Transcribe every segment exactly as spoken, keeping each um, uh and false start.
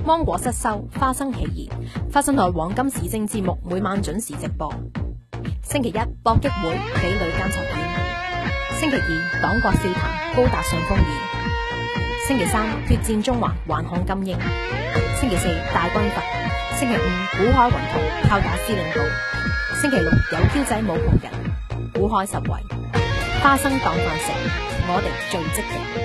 芒果失收，花生起義，花生台黃金時政節目每晚準時直播。星期一搏擊會，比女監察院。星期二黨國笑談，高達上風宴。星期三決戰中環，橫看金鷹。星期四大軍閥。星期五古海雲圖，炮打司令部。星期六有嬌仔冇窮人，古海十圍。花生當飯食，我哋最積極。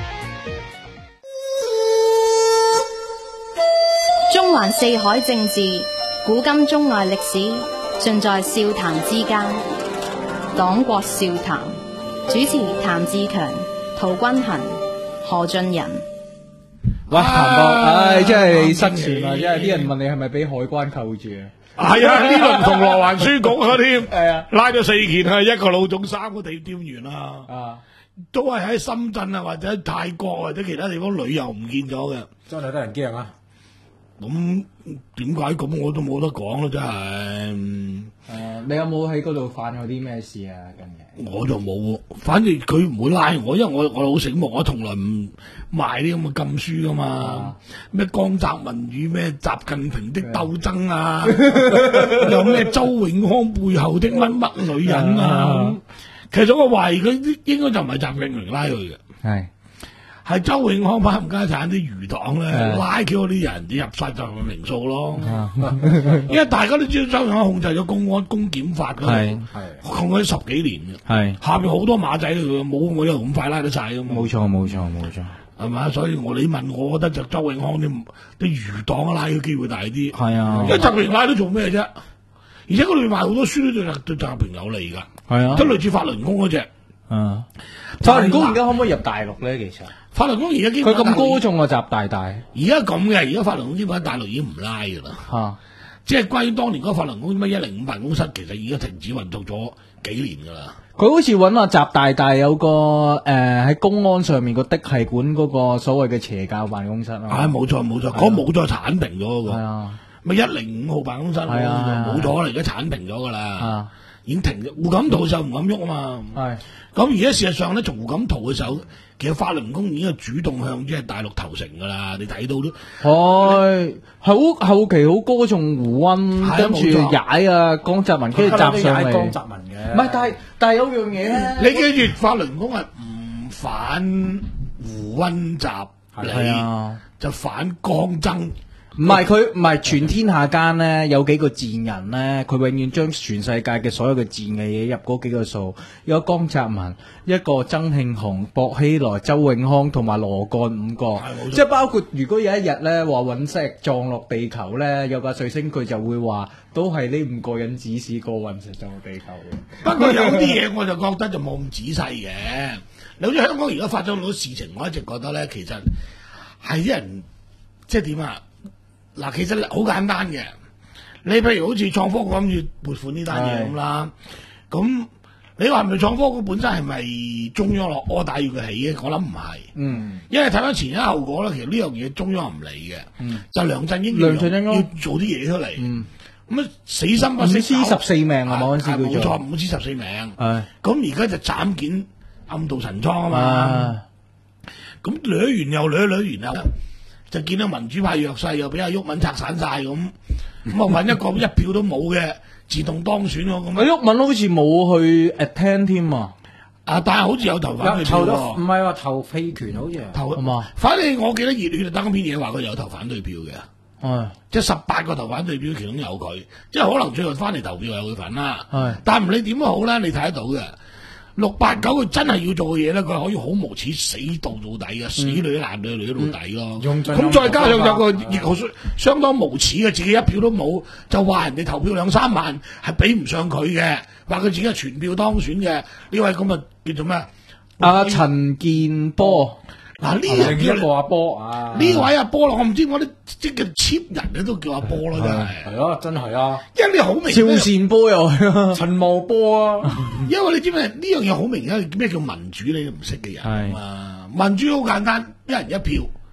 中環四海政治，古今中外歷史，盡在笑談之間。黨國笑談，主持譚志強、陶君衡、何俊仁。 喂，譚哥，唉，真係失傳啊！因為啲人問你係咪俾海關扣住啊？ 係啊，呢輪銅鑼灣書局啊添， 係啊， 拉咗四件啊，一個老總，三個地店員啊， 啊， 都係喺深圳啊，或者泰國或者其他地方旅遊唔見咗嘅， 真係得人驚啊！ 咁點解咁我都冇得講咯，真係。 誒、呃，你有冇喺嗰度犯過啲咩事啊？近日我就冇，反正佢唔會拉我，因為我我好醒目，我從來唔賣啲咁嘅禁書噶嘛。咩、啊、江澤民與咩習近平的鬥爭啊，有咩周永康背後的乜乜女人啊？啊其實我懷疑佢應該就唔係習近平拉佢嘅。係。係周永康把冚家產啲餘黨咧拉佢嗰啲人入晒就係名數咯，因為大家都知道周永康控制咗公安公檢法嗰度，控咗十幾年嘅，下邊好多馬仔佢冇我又咁快拉得晒噶嘛。冇錯冇錯冇錯，係嘛？所以我你問我，我覺得就周永康啲啲餘黨拉嘅機會大啲。係啊，因為習近平拉都做咩啫？而且嗰度賣好多書都對對習近平有利噶。係啊，即係類似法輪功嗰隻。嗯， 法輪功而家可唔可以入大陸咧？其實法輪功而家基本佢咁高中啊，習大大。而家咁嘅，而家法輪功基本喺大陸已經唔拉噶啦。吓、啊，即係關於當年嗰個法輪功乜一零五辦公室，其實已經停止運作咗幾年噶啦。 佢好似揾阿習大大有個誒喺、呃、公安上面個的係管嗰個所謂嘅邪教辦公室啊。係冇錯冇錯，嗰冇再鏟平咗嗰個。係啊，咪一零五號辦公室係啊，冇咗啦，而家鏟平咗噶啦，已經停咗。胡錦濤就唔敢喐啊嘛。係。咁而家事實上咧，從胡錦濤嘅時候，其實法輪功已經係主動向即係大陸投誠噶啦，你睇到都係好後期好歌頌胡溫，跟住踩啊江澤民，跟住集上嚟。江澤民嘅，唔係，但係但係有樣嘢咧， 你記住法輪功係唔反胡溫習，係啊，就反江曾。 唔係佢唔係全天下間咧有幾個賤人咧，佢永遠將全世界嘅所有嘅賤嘅嘢入嗰幾個數，有江澤民、一個曾慶紅、薄熙來、周永康同埋羅幹五個，即係包括如果有一日咧話隕石撞落地球咧，有架彗星佢就會話都係呢五個人指示過隕石撞落地球嘅。 不過有啲嘢我就覺得就冇咁仔細嘅，你好似香港而家發生好多事情，我一直覺得咧其實係啲人即係點啊？嗱，其實好簡單嘅，你譬如好似創科局諗住撥款呢單嘢咁啦，咁你話係咪創科局本身係咪中央落柯打要佢起嘅？我諗唔係，嗯，因為睇翻前因後果咧，其實呢樣嘢中央唔理嘅，嗯，就梁振英要要做啲嘢出嚟，嗯，咁啊死心不息，五支十四命啊，冇冇錯，五支十四命，係，咁而家就斬件暗度陳倉啊嘛，咁掠完又掠，掠完又。就見到民主派弱勢，又俾阿毓民拆散晒咁，咁啊揾一個一票都冇嘅自動當選喎咁。阿毓民好似冇去 attend 添啊， 啊但係好似有投反對票喎， 唔係話投棄權好似投啊嘛。反正我記得熱血登篇嘢話佢有投反對票嘅，係即係十八個投反對票，其中有佢，即係可能最後翻嚟投票有佢份啦。係，但係唔理點都好啦，你睇得到嘅。六八九佢真係要做嘅嘢咧，佢可以好無恥死到到底嘅，嗯、死女爛女女到底咯。咁、嗯、再加上有個亦好相當無恥嘅，自己一票都冇，就話人哋投票兩三萬係比唔上佢嘅，話佢自己係全票當選嘅呢位咁啊叫做咩？ 阿陳健波。 嗱呢人叫一個阿波啊！ 呢位阿波啦，我唔知我啲即係 cheap 人咧都叫阿波啦，真係。 係啊，真係啊！ 因為你好明， 趙善波又係陳茂波啊！ 因為你知唔知呢樣嘢好明顯，咩叫民主你都唔識嘅人啊嘛？民主好簡單，一人一票，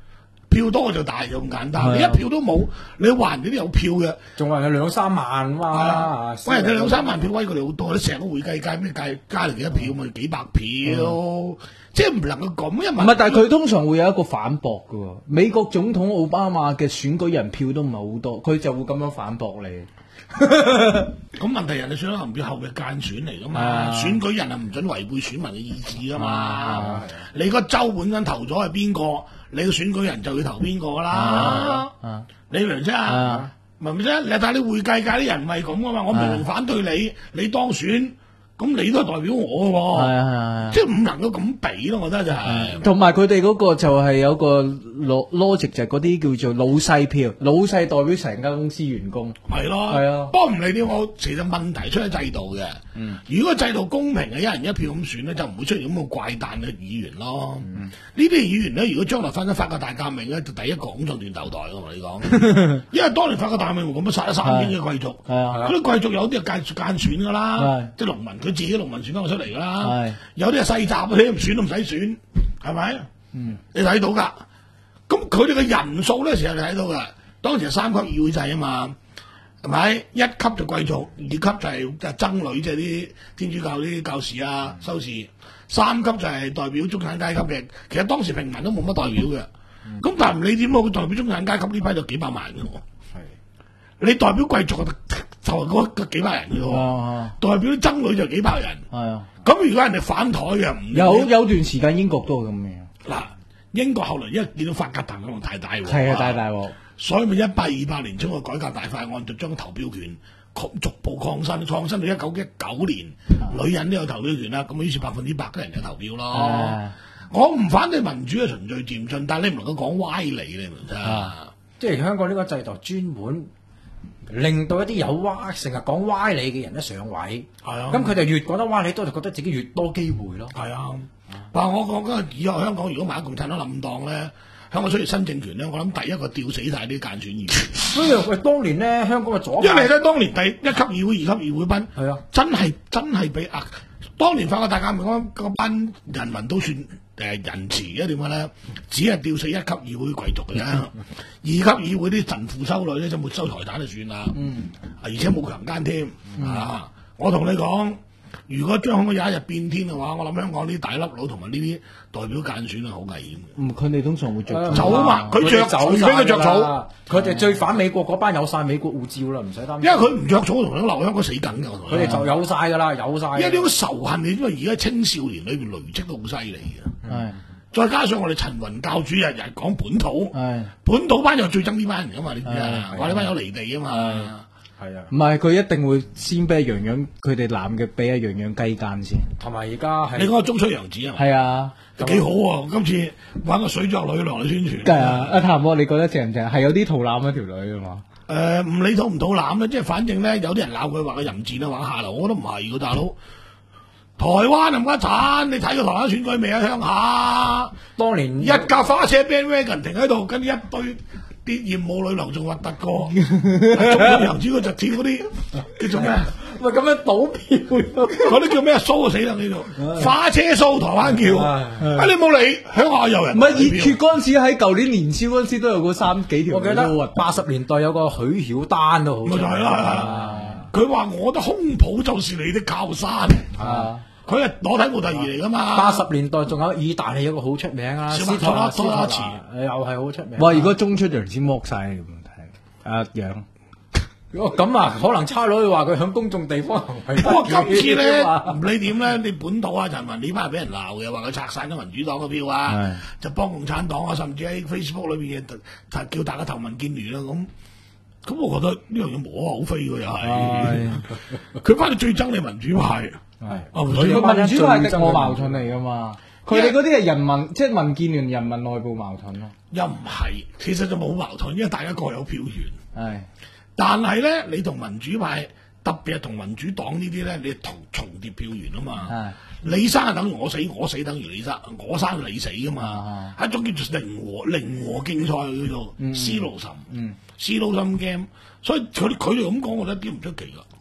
票多就大就咁簡單。你一票都冇，你話人哋都有票嘅， 仲話有兩三萬嘛？ 喂，人哋兩三萬票威過你好多，你成個會計界咩界加嚟幾多票咪幾百票，嗯、即係唔能夠咁。因為唔係，但係佢通常會有一個反駁㗎喎。美國總統奧巴馬嘅選舉人票都唔係好多，佢就會咁樣反駁你。 咁問題人哋選舉人票後嘅間選嚟噶嘛，啊、選舉人係唔准違背選民嘅意志噶嘛。啊、你個州本身投咗係邊個，你個選舉人就要投邊個噶啦。啊啊、你明唔明啫？啊、明唔明啫？你睇你會計界啲人唔係咁噶嘛，我明明反對你，你當選。咁你都係代表我嘅喎，係係係，即係唔能夠咁比咯，我覺得就係。 同埋佢哋嗰個就係有個邏邏輯，就係嗰啲叫做老細票，老細代表成間公司員工。係咯，係啊。 不過唔理點，我其實問題出喺制度嘅。嗯。如果制度公平嘅，一人一票咁選咧，就唔會出現咁嘅怪誕嘅議員咯。嗯。呢啲議員咧，如果將來發生法國大革命咧，就第一個拱上斷頭台我同你講。因為當年法國大革命咁樣殺咗三千嘅貴族，係啊，嗰啲貴族有啲係間間選㗎啦，即係農民。佢自己農民選翻佢出嚟噶啦，是有啲係世襲嗰啲唔選都唔使選，係咪？嗯，你睇到噶，咁佢哋嘅人數咧，成日你睇到噶。當時係三級議會制啊嘛，係咪？一級就貴族，二級就係就係僧侶，即係啲天主教啲教士啊、修士，三級就係代表中產階級嘅。其實當時平民都冇乜代表嘅，咁、嗯、但係唔理點，佢代表中產階級呢批就幾百萬嘅喎。係，你代表貴族就係嗰幾百人嘅喎，啊、代表啲僧侶就幾百人。係啊，咁如果人哋反台嘅， 有有段時間英國都係咁樣。 嗱，英國後來一見到法格達可能太大鑊， 係啊，太大鑊， 所以咪一八二八年通過改革大法案，就將投票權逐步擴新，創新到一九一九年，啊、女人都有投票權啦。咁於是百分之百嘅人就投票咯。啊、我唔反對民主嘅循序漸進，但係你唔能夠講歪理你明唔明啊？ 即係香港呢個制度專門令到一啲有歪成日講歪理嘅人一上位，係啊，咁佢就越講得歪理多，就覺得自己越多機會咯。係啊，但係我講緊以後香港如果萬一共產黨冧檔咧，香港出現新政權咧，我諗第一個吊死晒啲間選議員。 所以喂，當年咧香港嘅左， 因為咧當年第一級議會、二級議會班係啊，真係真係俾啊，當年法國大革命嗰班人民都算。誒仁慈嘅點解咧？只係吊死一級議會貴族嘅啫，二級議會啲神父修女咧就沒收財產就算啦。嗯，而且冇強姦添。嗯、啊！我同你講，如果將香港有一日變天嘅話，我諗香港啲大粒佬同埋呢啲代表間選係好危險。 嗯，佢哋通常會着草嘛，佢着草，除非佢着草， 佢哋最反美國嗰班有晒美國護照啦，唔使擔心。 因為佢唔着草同樣留香港死緊㗎。 佢哋就有晒㗎啦，有晒。 因為呢種仇恨，因為而家青少年裏邊累積都好犀利嘅。係，是再加上我哋陳雲教主日日講本土，係是本土班又最憎呢班人噶嘛？你知啊？話呢班有離地啊嘛， 係啊，唔係佢一定會先俾一樣樣，佢哋男嘅俾一樣樣雞奸先， 同埋而家係你講個中出洋子啊？ 係啊， 幾好喎！今次玩個水作女落嚟宣傳， 係啊！阿譚哥，你覺得正唔正？係有啲肚腩一條女啊嘛？ 誒、呃，唔理肚唔肚腩咧，即係反正咧，有啲人鬧佢話佢淫賤啊，玩下流，我覺得唔係噶，大佬。台灣咁鬼慘，你睇過台灣選舉未啊？鄉下當年一架花車 bandwagon 停喺度，跟住一堆啲艷舞女郎仲核突過，中國洋子嗰就似嗰啲叫做咩？ 喂，咁樣賭票， 嗰啲叫咩 show 啊死啦呢度，花車 show 台灣叫，啊你冇理鄉下有人。 唔係熱血嗰陣時喺舊年年宵嗰陣時都有嗰三幾條， 我記得八十年代有個許曉丹都好， 咪就係啦，佢話我的胸脯就是你的靠山啊。佢係裸體模特兒嚟噶嘛？ 八十年代仲有意大利有個好出名啊，斯托拉斯托茨，又係好出名。 哇！如果中出人先剝晒咁睇，阿楊， 咁啊，可能差佬話佢響公眾地方行為。 不過今次咧，唔理點咧，你本土啊陳雲呢班係俾人鬧嘅，話佢拆散咗民主黨嘅票啊，就幫共產黨啊，甚至喺 Facebook 裏邊嘅叫大家投民建聯啦咁。咁我覺得呢樣嘢無可厚非喎，又係。佢翻到最憎你民主派。係，哦，民主派係敵我矛盾嚟噶嘛？佢哋嗰啲係人民，即係民建聯人民內部矛盾咯。 又唔係，其實就冇矛盾，因為大家各有票源。 係， 但係咧，你同民主派，特別係同民主黨呢啲咧，你同重疊票源啊嘛。係，你生係等於我死，我死等於你生，我生你死噶嘛。係一種叫做零和零和競賽叫做 zero sum，嗯 zero sum game，所以佢佢哋咁講，我覺得一啲唔出奇噶。 係啊。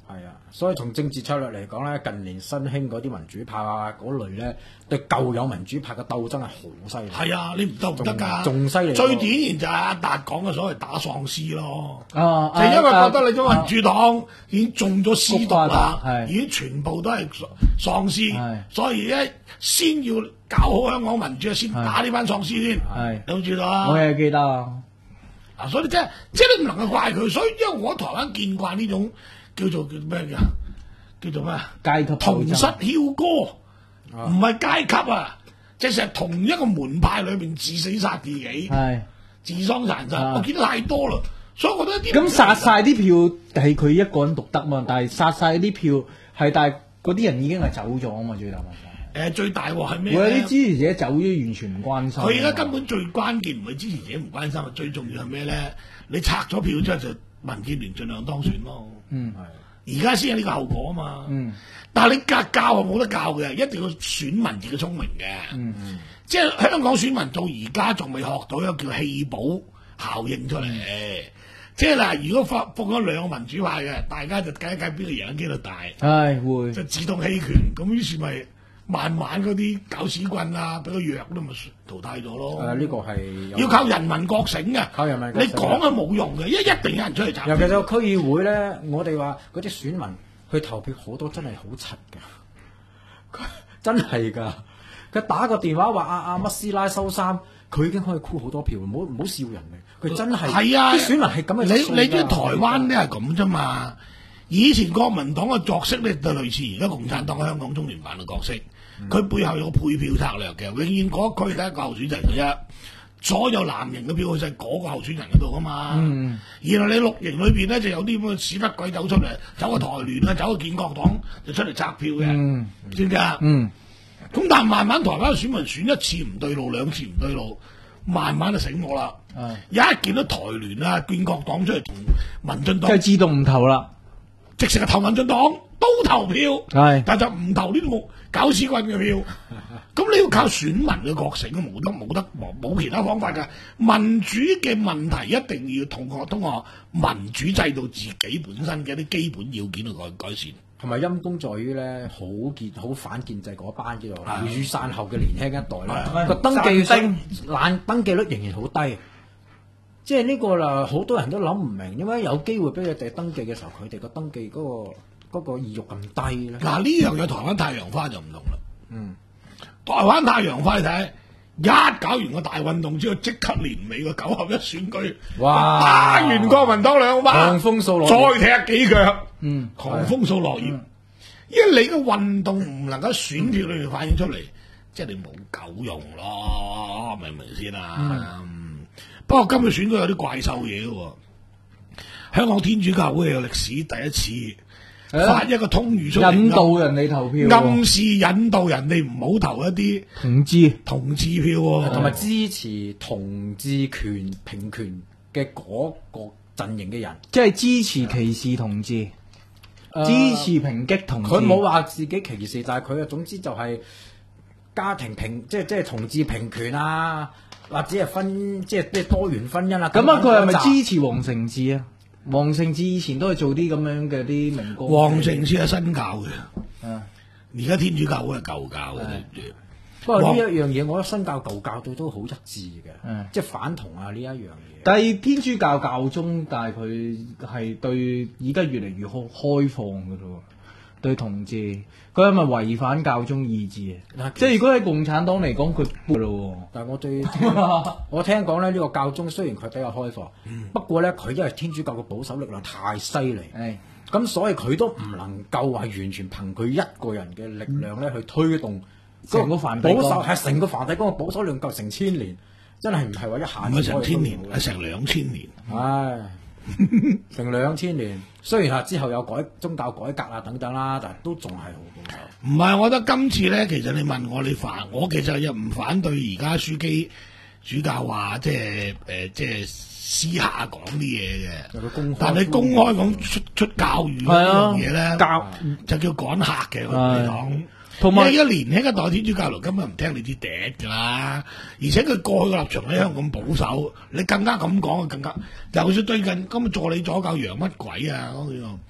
所以從政治策略嚟講咧，近年新興嗰啲民主派啊嗰類咧，對舊有民主派嘅鬥爭係好犀利。 係啊，你唔鬥唔得㗎， 仲犀利。 最典型就係阿達講嘅所謂打喪屍咯， 啊、 就因為覺得你種民主黨已經中咗屍毒啦， 啊、 已經全部都係喪屍，所以咧先要搞好香港民主，先打呢班喪屍先。係，你有冇知道啊？ 我也記得啊。 啊，所以你即係即係你唔能夠怪佢，所以因為我喺台灣見慣呢種。叫做叫咩嘅？叫做咩？ 階級同室梟歌，唔係階級啊！即係成日同一個門派裏邊自死殺自己，係自相殘殺。我見得太多啦，所以我覺得啲咁殺晒啲票係佢一個人獨得嘛，但係殺晒啲票係，但係嗰啲人已經係走咗啊嘛，最大問題。 誒，最大鑊係咩？ 我有啲支持者走咗，完全唔關心。 佢而家根本最關鍵唔係支持者唔關心，最重要係咩咧？你拆咗票之後就民建聯盡量當選咯。嗯，係。而家先有呢個後果啊嘛。嗯。但係你格教係冇得教嘅，一定要選民自己聰明嘅。嗯嗯。即係香港選民到而家仲未學到一個叫棄保效應出嚟。嗯、即係嗱，如果放放咗兩個民主派嘅，大家就計一計邊個贏機率大。係會。就自動棄權，咁於是咪慢慢嗰啲搞屎棍啊，俾個弱都咪淘汰咗咯。誒、啊，呢、這個係要靠人民覺醒嘅。靠人民覺醒。你講係冇用嘅，因為一定有人出嚟站。尤其是個區議會咧，我哋話嗰啲選民去投票好多真係好柒㗎，真係㗎。佢打個電話話阿阿乜師奶收衫，佢已經可以箍好多票，唔好唔好笑人嘅。佢真係係啊，啲選民係咁嘅。你你知台灣都係咁啫嘛。以前國民黨嘅作息咧就類似而家共產黨嘅香港中聯辦嘅角色，佢、嗯、背後有個配票策略嘅，永遠嗰一區得一個候選人嘅啫，所有藍營嘅票就係嗰個候選人嗰度噶嘛。嗯、然後你綠營裏邊咧就有啲咁嘅屎忽鬼走出嚟，走個台聯啊，走個建國黨就出嚟拆票嘅，嗯、知唔知啊？嗯。咁但係慢慢台灣選民選一次唔對路，兩次唔對路，慢慢就醒我啦。嗯、一見到台聯啊、建國黨出嚟同民進黨，即係自動唔投啦。直成係投民進黨都投票，係，但就唔投呢啲搞屎棍嘅票。咁你要靠選民嘅覺醒，冇得冇得冇其他方法㗎。民主嘅問題一定要通過通過民主制度自己本身嘅一啲基本要件去改改善。同埋陰功在於咧，好建好反建制嗰班叫做雨傘後嘅年輕一代咧，個登記率冷登記率仍然好低。即係呢個啦，好多人都諗唔明，因為有機會俾佢哋登記嘅時候，佢哋個登記嗰、嗰個嗰、嗰個意欲咁低咧。嗱，呢樣嘢台灣太陽花就唔同啦。嗯，台灣太陽花你睇，一搞完個大運動之後，即刻年尾個九合一選舉，哇！打完國民黨兩班，狂風掃落葉，再踢幾腳，嗯，狂風掃落葉。因為你個運動唔能夠選票裏面反映出嚟，即係你冇狗用咯，明唔明先啊？嗯不過今次選舉有啲怪獸嘢嘅，香港天主教會有歷史第一次發一個通諭出嚟，引導人哋投票，暗示引導人哋唔好投一啲同志同志票，同埋支持同志權平權嘅嗰個陣營嘅人，即係支持歧視同志，呃、支持抨擊同志。佢冇話自己歧視，但係佢啊，總之就係家庭平，即係即係同志平權啊。或者係分即係即係多元婚姻啊！咁啊，佢係咪支持黃成智啊？黃成智以前都係做啲咁樣嘅啲明歌。黃成智係新教嘅，嗯，而家天主教會係舊教嘅。不過呢一樣嘢，我覺得新教舊教對都好一致嘅，嗯，即係反同啊呢一樣嘢。但係天主教教宗，但係佢係對而家越嚟越開開放嘅咯。對同志，佢係咪違反教宗意志啊？即係如果喺共產黨嚟講，佢嘅咯。但係我對我聽講咧，呢、這個教宗雖然佢比較開放，嗯、不過咧佢因為天主教嘅保守力量太犀利，咁、嗯、所以佢都唔能夠係完全憑佢一個人嘅力量咧去推動成個梵蒂岡。保守係成個梵蒂岡嘅保守量夠成千年，真係唔係話一下子。唔係成千年，係成兩千年。唉。成兩千年，雖然係之後有改宗教改革啊等等啦，但係都仲係好保守。唔係，我覺得今次咧，其實你問我你反，我其實又唔反對而家樞機主教話即係誒，即係私下講啲嘢嘅。但係你公開講出出教育呢樣嘢咧，教就叫趕客嘅。我同你講。同埋，一年輕一代天主教徒根本唔聽你啲嗲噶啦，而且佢過去嘅立場喺香港保守，你更加咁講，更加。就算最近今日助理左教洋乜鬼啊嗰個，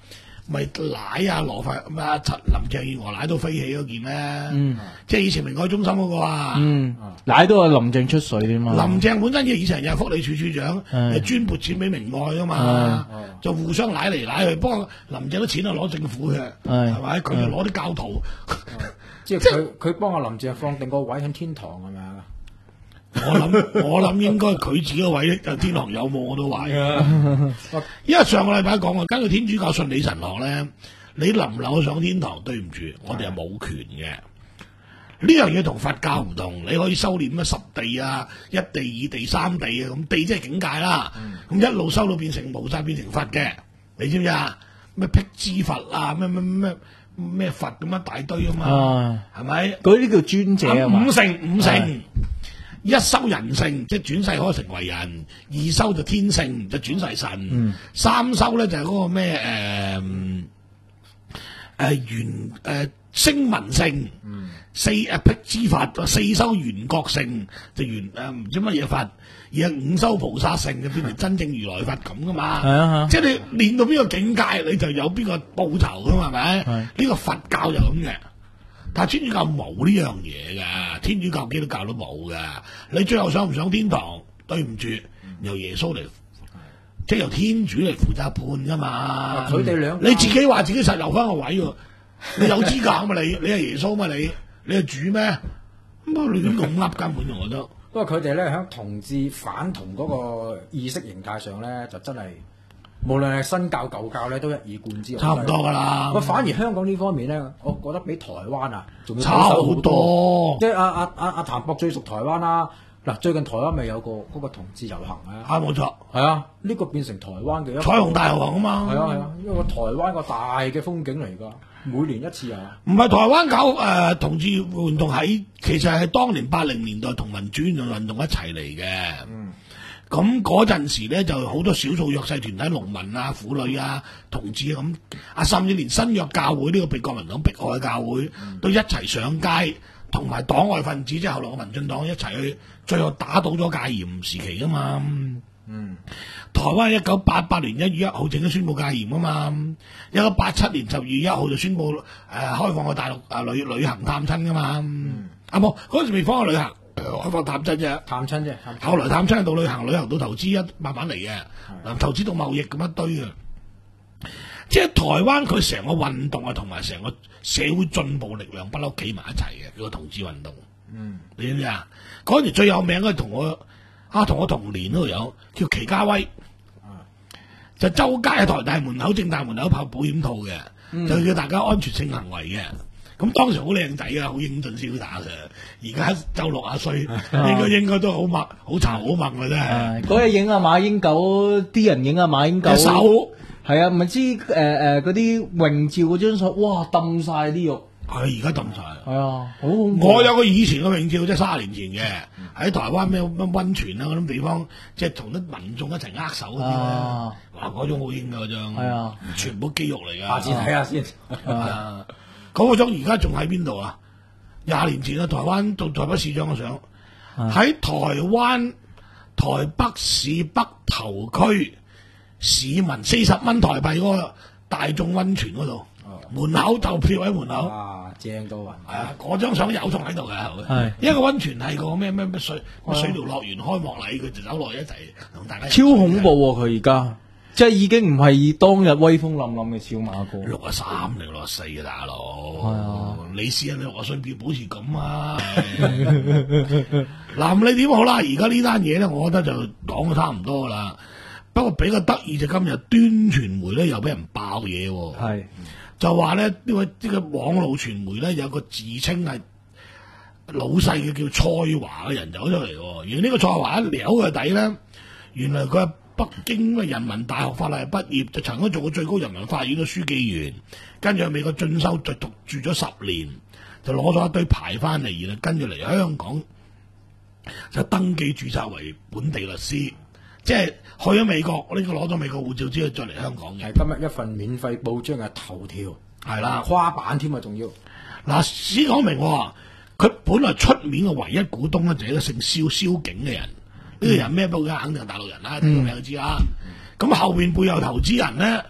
咪奶啊羅發咩啊林鄭月娥奶都飛起嗰件咧， 嗯， 即係以前明愛中心嗰個啊， 嗯，奶都係林鄭出水添嘛。 林鄭本身以前又係福利處處長，係專撥錢俾明愛噶嘛，就互相奶嚟奶去。不過林鄭啲錢係攞政府嘅，係咪？佢就攞啲教徒， 即係佢佢幫阿林鄭放定個位喺天堂係咪啊？ 我諗我諗應該佢自己個位就天堂有冇我都懷疑。因為上個禮拜講過，根據天主教信理神學咧，你能唔能夠上天堂，對唔住，我哋係冇權嘅。呢樣嘢同佛教唔同，你可以修煉咩十地啊、一地、二地、三地啊，咁地即係境界啦。咁、嗯、一路修到變成無晒變成佛嘅，你知唔知啊？咩辟支佛啊，咩咩咩咩佛咁一大堆啊嘛，係咪？ 嗰啲叫尊者啊嘛。 五乘五乘。一修人性，即係轉世可以成為人；二修就天性，就轉世神；嗯、三修咧就係、是、嗰個咩誒誒緣誒聲聞性；嗯、四誒辟支佛，四修緣覺性，就緣誒唔知乜嘢佛；而係五修菩薩性，就變成真正如來佛咁噶嘛。係啊，即係你練到邊個境界，你就有邊個報酬噶嘛，係咪？呢個佛教就咁嘅。但係天主教冇呢樣嘢噶，天主教、基督教都冇噶。你最後上唔上天堂，對唔住，由耶穌嚟，即係由天主嚟負責判噶嘛。 佢哋兩你自己話自己實留翻個位喎，你有資格嘛？你你係耶穌嘛？你你係主咩？咁啊，你點咁噏根本我覺得。 不過佢哋咧喺同志反同嗰個意識形態上咧，就真係。無論係新教舊教咧，都一以貫之。 差唔多噶啦。 不過反而香港呢方面咧，我覺得比台灣啊，仲要差好多。 即係阿阿阿阿譚博最熟台灣啦。嗱，最近台灣咪有個嗰、那個同志遊行啊？ 啊，冇錯。 係啊，呢、這個變成台灣嘅一個彩虹大遊行啊嘛。 係啊係啊，因為個台灣個大嘅風景嚟㗎，每年一次啊。 唔係台灣搞誒、呃、同志運動喺，其實係當年八零年代同民主運動一齊嚟嘅。嗯。咁嗰陣時咧，就好多少數弱勢團體、農民啊、婦女啊、同志啊咁，啊甚至連新約教會呢個被國民黨迫害嘅教會，嗯、都一齊上街，同埋黨外分子即係後來嘅民進黨一齊去，最後打倒咗戒嚴時期噶嘛。嗯，台灣一九八八年一月一號正式宣布戒嚴啊嘛，一九八七年十二月一號就宣布誒、呃、開放去大陸啊、呃、旅旅行探親噶嘛。嗯、啊冇，嗰陣時未放去旅行。開放探親啫， 探親啫。 後來探親到旅行，旅行到投資一慢慢嚟嘅，嗱投資到貿易咁一堆嘅，即係台灣佢成個運動啊，同埋成個社會進步力量不嬲企埋一齊嘅，叫個同志運動。嗯，你知唔知啊？嗰時最有名嘅同我啊，同我同年嗰度有叫祁家威，啊、就周街喺台大門口、政大門口拍保險套嘅，嗯、就叫大家安全性行為嘅。咁當時好靚仔啊，好英俊瀟灑嘅。而家就六十歲，應該應該都好猛、好巢、好猛嘅真係。 嗰日影阿馬英九，啲人影阿馬英九手， 係啊，唔係知誒誒嗰啲榮照嗰張相，哇，抌晒啲肉。 係而家抌晒。 係啊，好恐怖。 我有個以前嘅榮照，即係卅年前嘅，喺台灣咩咩溫泉啊嗰啲地方，即係同啲民眾一齊握手嗰啲咧，哇，嗰種好英嘅嗰張。係啊，全部肌肉嚟㗎。 下次睇下先。 啊。嗰個張而家仲喺邊度啊？廿年前啊，台灣做台北市長嘅相，喺台灣台北市北投區市民四十蚊台幣嗰個大眾溫泉嗰度，哦、門口就票喺門口。 啊，正到暈！ 係啊，嗰張相有仲喺度嘅。係，一個溫泉係個咩咩咩水水療樂園開幕禮，佢就走落一齊同大家。 超恐怖喎！佢而家。即係已經唔係當日威風凜凜嘅小馬哥， 六啊三定六啊四嘅大佬， 係啊， 你試下你六啊歲要保持咁啊！嗱，你點好啦？而家呢單嘢咧，我覺得就講得差唔多噶啦。不過比較得意就今日端傳媒咧又俾人爆嘢，係就話咧呢個呢個網絡傳媒咧有個自稱係老細嘅叫蔡華嘅人走出嚟，而呢個蔡華一撩佢底咧，原來佢係北京嘅人民大學法律系畢業，就曾經做過最高人民法院嘅書記員，跟住喺美國進修，就讀住咗十年，就攞咗一堆牌翻嚟，然後跟住嚟香港就登記註冊為本地律師，即係去咗美國，呢個攞咗美國護照之後再嚟香港嘅。 係今日一份免費報章嘅頭條， 係啦， 跨版添啊，仲要嗱先講明，佢本來出面嘅唯一股東咧就係一個姓蕭蕭景嘅人。呢個人咩報嘅？肯定係大陸人啦，聽個名就知啦。咁、嗯、後邊背後投資人咧，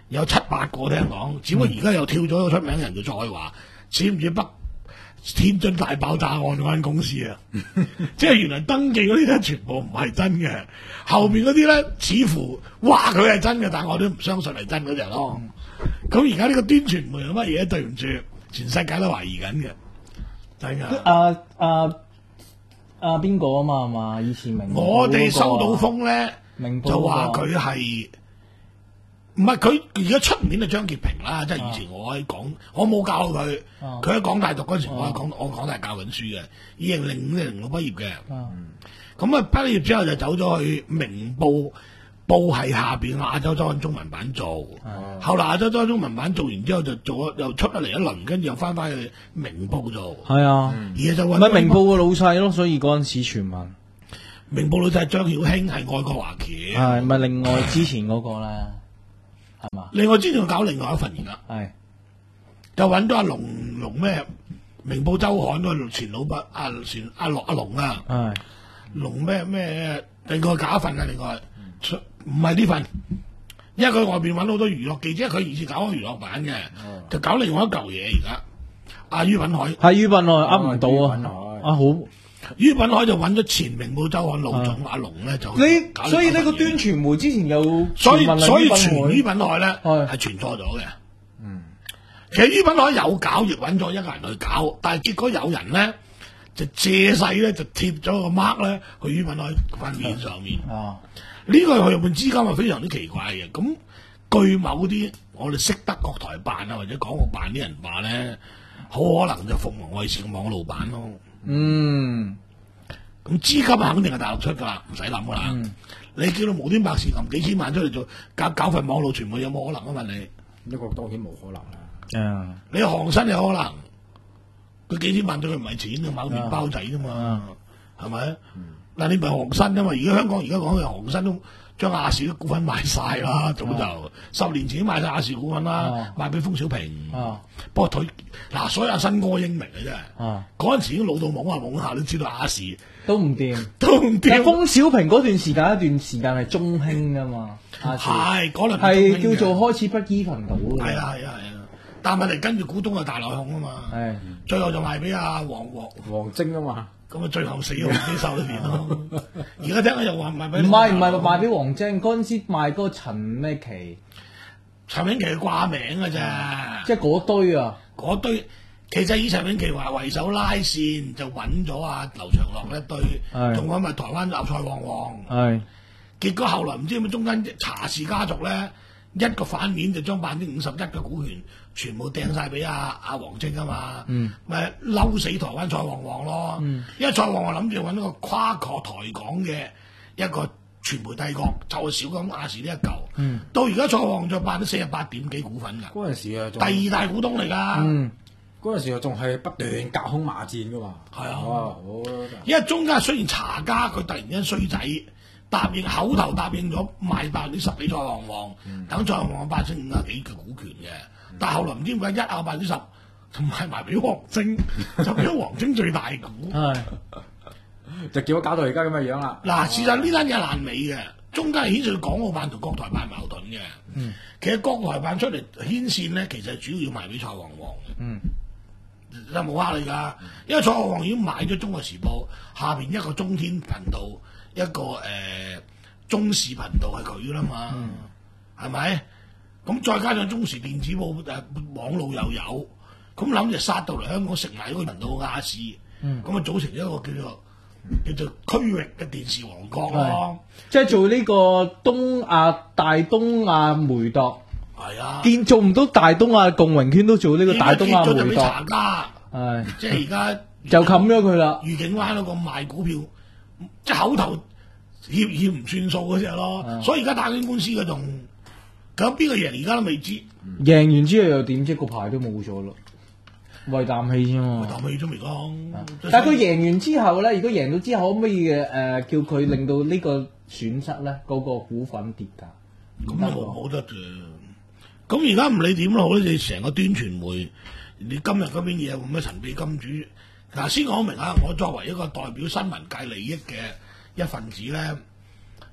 有七八個聽講，只不過而家又跳咗個出名人叫蔡華，似唔似北天津大爆炸案嗰間公司啊？即係原來登記嗰啲咧，全部唔係真嘅，後邊嗰啲咧似乎話佢係真嘅，但我都唔相信係真嗰隻咯。咁而家呢個端傳媒有乜嘢？對唔住，全世界都懷疑緊嘅，真㗎。 啊啊啊邊個啊嘛係嘛？以前明我哋收到風咧，就話佢係。唔係佢而家出面係張潔平啦，即係以前我喺港，我冇教佢，佢喺港大讀嗰陣時，我喺港我港大教緊書嘅，二零零五零零六畢業嘅。咁啊畢業之後就走咗去明報報係下邊亞洲周刊中文版做，後來亞洲周刊中文版做完之後就做又出得嚟一輪，跟住又翻返去明報做。 係啊， 而家就唔係明報嘅老細咯，所以嗰陣時傳聞。 明報老細係張曉卿，係愛國華僑。 係咪另外之前嗰個咧？係嘛？ 另外之前搞另外一份而家， 係就揾到阿龍龍咩？明報周刊嗰個前老闆阿前阿龍阿龍啊， 係龍咩咩？另外搞一份啊，另外唔係呢份，因為佢外邊揾好多娛樂記者，佢以前搞開娛樂版嘅，就搞另外一嚿嘢而家。阿于品海係于品海噏唔到啊！啊好， 于品海就揾咗前明報周刊老總阿龍咧就你，所以呢個端傳媒之前有所以所以傳于品海咧係傳錯咗嘅。嗯，其實于品海有搞，亦揾咗一個人去搞，但係結果有人咧就借勢咧就貼咗個 mark 咧去于品海塊面上面。啊，呢個去日本資金係非常之奇怪嘅。咁據某啲我哋識得國台辦啊或者港澳辦啲人話咧，好可能就鳳凰衛視嘅網路版咯。嗯，咁資金肯定係大陸出噶啦，唔使諗噶啦。嗯、你叫到無端白事撳幾千萬出嚟做搞搞份網絡傳媒有冇可能啊？問你， 呢個當然冇可能啦。 嗯，你航新有可能，佢幾千萬對佢唔係錢，佢買個麵包仔啫嘛，係咪？嗱，你唔係航新啊嘛？而家香港而家講嘅航新都將亞視啲股份賣晒啦，早就、啊、十年前賣晒亞視股份啦，啊、賣俾封小平。啊、不過佢嗱，所有新歌英明嘅真係，嗰陣、啊、時已經老到懵下懵下，都知道亞視都唔掂， 都唔掂。 封小平嗰段時間一段時間係中興噶嘛， 係嗰輪係叫做開始不依頻道嘅。 係啊係啊係啊，但係問題跟住股東係大內控啊嘛，係最後就賣俾阿黃黃黃晶啊嘛。 咁啊，最後死咗喺手裏邊咯。而家聽下又話賣俾唔係唔係賣俾黃晶，嗰陣時賣嗰個陳咩琪， 陳永琪係掛名嘅啫， 即係嗰堆啊， 嗰堆其實以陳永琪話為首拉線就揾咗阿劉長樂一堆，仲揾埋台灣阿蔡旺旺，係結果後來唔知點解中間查氏家族咧一個反面就將百分之五十一嘅股權全部掟晒俾阿阿黃晶啊嘛，咪嬲、嗯、死台灣蔡旺旺咯，嗯、因為蔡旺旺諗住揾一個跨國台港嘅一個傳媒帝國，就係少咁亞視呢一嚿，嗯、到而家蔡旺旺就百分之四十八點幾股份㗎， 嗰陣時啊， 第二大股東嚟㗎， 嗰陣、嗯、時啊仲係不斷隔空罵戰㗎嘛，係啊，哦、 因為中間雖然查家佢突然間衰仔。答應口頭答應咗賣百分之十俾蔡旺旺，等蔡旺旺八成五啊幾嘅股權嘅，嗯、但係後來唔知點解一啊百分之十，就賣埋俾黃晶，就俾咗黃晶最大股， 就叫我搞到而家咁嘅樣啦。 嗱，事實呢單嘢係爛尾嘅，中間係牽涉到港澳辦同國台辦矛盾嘅。嗯、其實國台辦出嚟牽線咧，其實主要要賣俾蔡旺旺嘅。嗯，就冇呃你㗎，因為蔡旺旺已經買咗《中國時報》下邊一個中天頻道。一個誒、呃、中視頻道係佢啦嘛，係咪、嗯？咁再加上中視電子報誒、呃、網路又有，咁諗住殺到嚟香港食埋嗰個頻道亞視，咁啊、嗯、組成一個叫做叫做區域嘅電視王國咯。 即係做呢個東亞大東亞梅鐸，係啊，見做唔到大東亞共榮圈都做呢個大東亞梅鐸。查家，係即係而家就冚咗佢啦。 愉景灣嗰個賣股票。即係口頭協議唔算數嗰隻咯，啊、所以而家打緊官司嗰種，咁邊個贏而家都未知。 贏完之後又點啫？個牌都冇咗咯，為啖氣啫嘛。 為啖氣都未講。 但係佢贏完之後咧，如果贏到之後，可唔可以嘅誒、呃、叫佢令到呢個損失咧，嗰、那個股份跌價？ 咁又冇得嘅。咁而家唔理點都好咧，你成個端傳媒，你今日嗰邊嘢咁嘅神秘金主。嗱，先講明啊！我作為一個代表新聞界利益嘅一份子咧，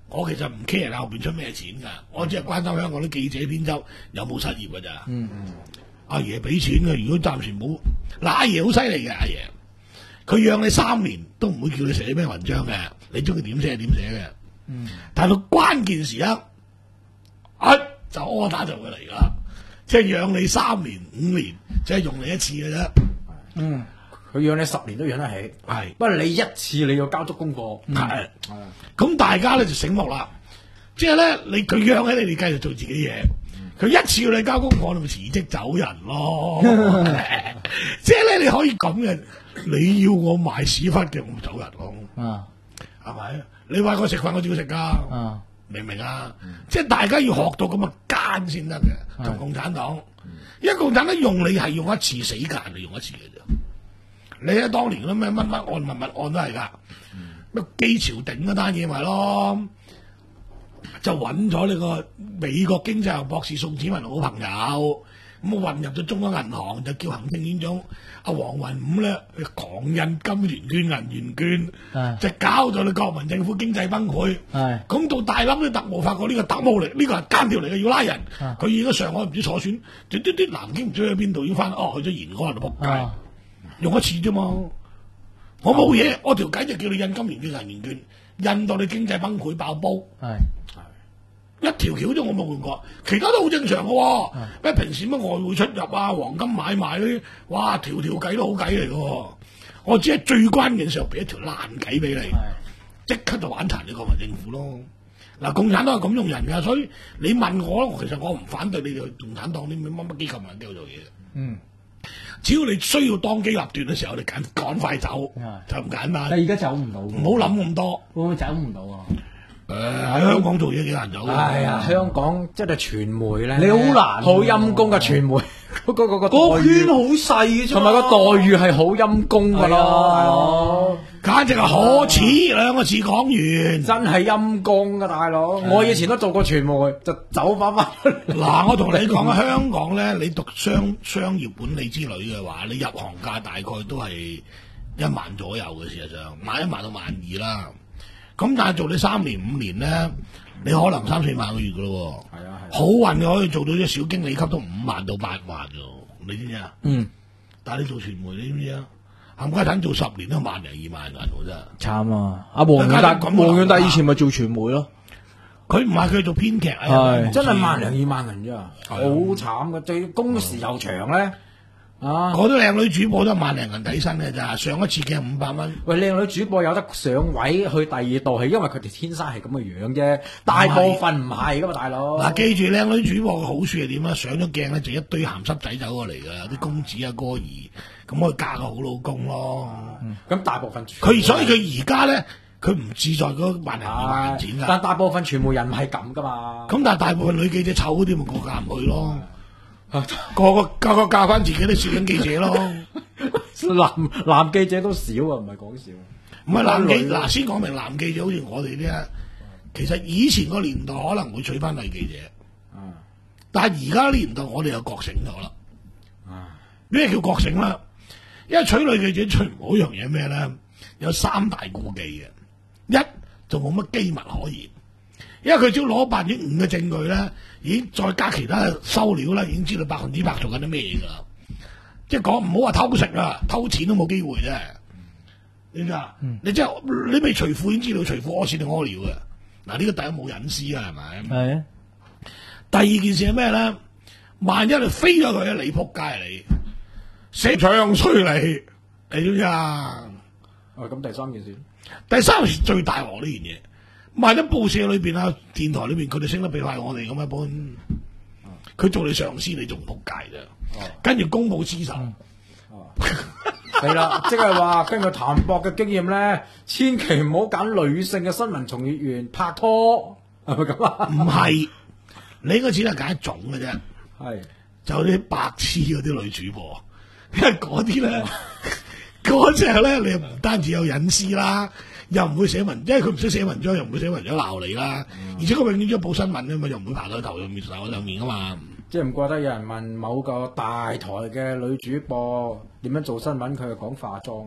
我其實唔 care 後邊出咩錢㗎，我只係關心香港啲記者編輯有冇失業㗎咋。 嗯嗯， 阿爺俾錢嘅，如果暫時冇，嗱阿爺好犀利嘅，阿爺佢養你三年都唔會叫你寫咩文章嘅，你中意點寫點寫嘅。嗯，但係到關鍵時刻，啊就柯打就會嚟㗎啦，即係養你三年五年，即係用你一次嘅啫。 嗯。佢養你十年都養得起，係不過你一次你要交足功課， 係咁大家咧就醒目啦，即係咧你佢養起你，你繼續做自己嘢，佢一次要你交功課，你咪辭職走人咯。即係咧你可以咁嘅，你要我賣屎忽嘅，我咪走人咯。係咪？你話我食飯，我照食噶，明唔明啊？即係大家要學到咁嘅奸先得嘅，同共產黨，因為共產黨用你係用一次死間，你用一次嘅啫。你喺當年嗰咩乜乜案、乜乜案都係㗎，咩基朝頂嗰單嘢咪咯，就揾咗呢個美國經濟學博士宋子文好朋友，咁混入咗中央銀行，就叫行政院長阿黃雲五咧狂印金圓券、銀圓券，就搞到你國民政府經濟崩潰。咁到大冧啲特務發覺呢個特務嚟，呢、呢個係奸條嚟嘅，要拉人。佢已經上海唔知坐船，啲啲啲南京唔知去邊度，要翻哦去咗延安度仆街。用一次啫嘛，我冇嘢，我條計就叫你印金圓券、銀圓券，印到你經濟崩潰爆煲，係係一條橋啫，我冇換過，其他都好正常嘅喎。咩平時乜外匯出入啊、黃金買賣嗰啲，哇條條計都好計嚟嘅。我只係最關鍵時候俾一條爛計俾你，即刻就玩殘你國民政府咯。嗱，共產黨係咁用人㗎，所以你問我，其實我唔反對你哋共產黨啲乜乜機構人繼續做嘢。嗯。只要你需要當機立斷嘅時候，你趕趕快走，就咁簡單。 但係而家走唔到，唔好諗咁多。 會唔會走唔到啊？ 誒、呃，喺香港做嘢幾難走。 係啊，香港即係傳媒咧， 你好難， 好陰公嘅傳媒。嗰個嗰個個圈好細嘅啫， 同埋個待遇係好陰公㗎咯， 簡直係可恥兩個字講完， 真係陰公㗎大佬。我以前都做過傳媒，就走翻翻。 嗱，我同你講啊，香港咧，你讀商商業管理之類嘅話，你入行價大概都係一萬左右嘅，事實上，萬一萬到萬二啦。咁但係做你三年五年咧，你可能三四萬個月噶咯。係啊係。好運嘅可以做到啲小經理級都五萬到八萬㗎，你知唔知啊？嗯。但係你做傳媒，你知唔知啊？冚家鏟做十年都萬零二萬銀喎真係。慘啊！阿黃遠達，黃遠達以前咪做傳媒咯。佢唔係佢做編劇啊， 真係萬零二萬銀啫，好慘嘅。最工時又長咧。啊！ 嗰啲靚女主播都係萬零銀底薪嘅咋，上一次嘅五百蚊。 喂，靚女主播有得上位去第二度，係因為佢哋天生係咁嘅樣啫，大部分唔係噶嘛，大佬。嗱， 記住靚女主播嘅好處係點啊？上咗鏡咧就一堆鹹濕仔走過嚟㗎，啲公子啊哥兒，咁可以嫁個好老公咯。 咁、嗯、大部分佢所以佢而家咧，佢唔志在嗰萬零二萬錢㗎。 但大部分傳媒人唔係咁噶嘛。 咁但係大部分女記者醜嗰啲咪個嫁唔去咯。個個個個教翻自己啲攝影記者咯， 男男記者都少啊，唔係講笑。 唔係男記嗱，先講明男記者好似我哋啲啊，其實以前個年代可能會娶翻女記者，嗯、但係而家年代我哋又覺醒咗啦。咩、嗯、叫覺醒啦？因為娶女記者最唔好一樣嘢咩咧？有三大顧忌嘅，一就冇乜機密可言。因為佢只要攞百分之五嘅證據咧，已經再加其他嘅收料啦，已經知道百分之百做緊啲咩嘢噶啦。即係講唔好話偷食啊，偷錢都冇機會啫。你知啊？嗯、你即係你未除褲已經知道除褲屙屎定屙尿嘅。嗱，呢個第一冇隱私啊，係咪？係啊。第二件事係咩咧？萬一你飛咗佢，你仆街你，射槍衰你，你知唔知啊？ 哦，咁第三件事， 第三件事最大鑊呢件嘢。萬一報社裏邊啊、電台裏邊，佢哋升得比快我哋咁一般，佢做你上司，你仲仆街啫。跟住公報私仇， 係啦，即係話根據譚博嘅經驗咧，千祈唔好揀女性嘅新聞從業員拍拖，係咪咁啊？ 唔係，你應該只係揀一種嘅啫。係，就啲白痴嗰啲女主播，因為嗰啲咧，嗰隻咧，你唔單止有隱私啦。又唔會寫文，因為佢唔識寫文章，又唔會寫文章鬧你啦。嗯、而且佢永遠都報新聞啊嘛，又唔會爬到頭上面手上面啊嘛。 即係唔怪得有人問某個大台嘅女主播點樣做新聞，佢就講化妝咯。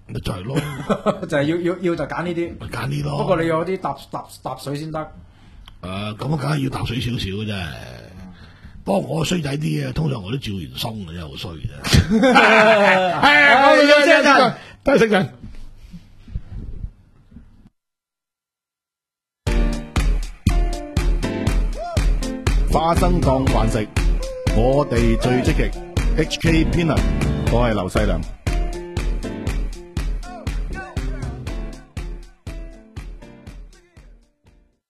咪就係咯， 就係要要要就揀呢啲， 咪揀呢咯。 不過你有啲搭搭搭水先得。 誒，咁啊，梗係要搭水少少嘅啫。不過我衰仔啲嘅，通常我都照完鬆嘅，真係好衰嘅啫。係，我哋休息一陣，休息一陣。 花生當飯食，我哋最積極。H K Peanut，我係劉細良。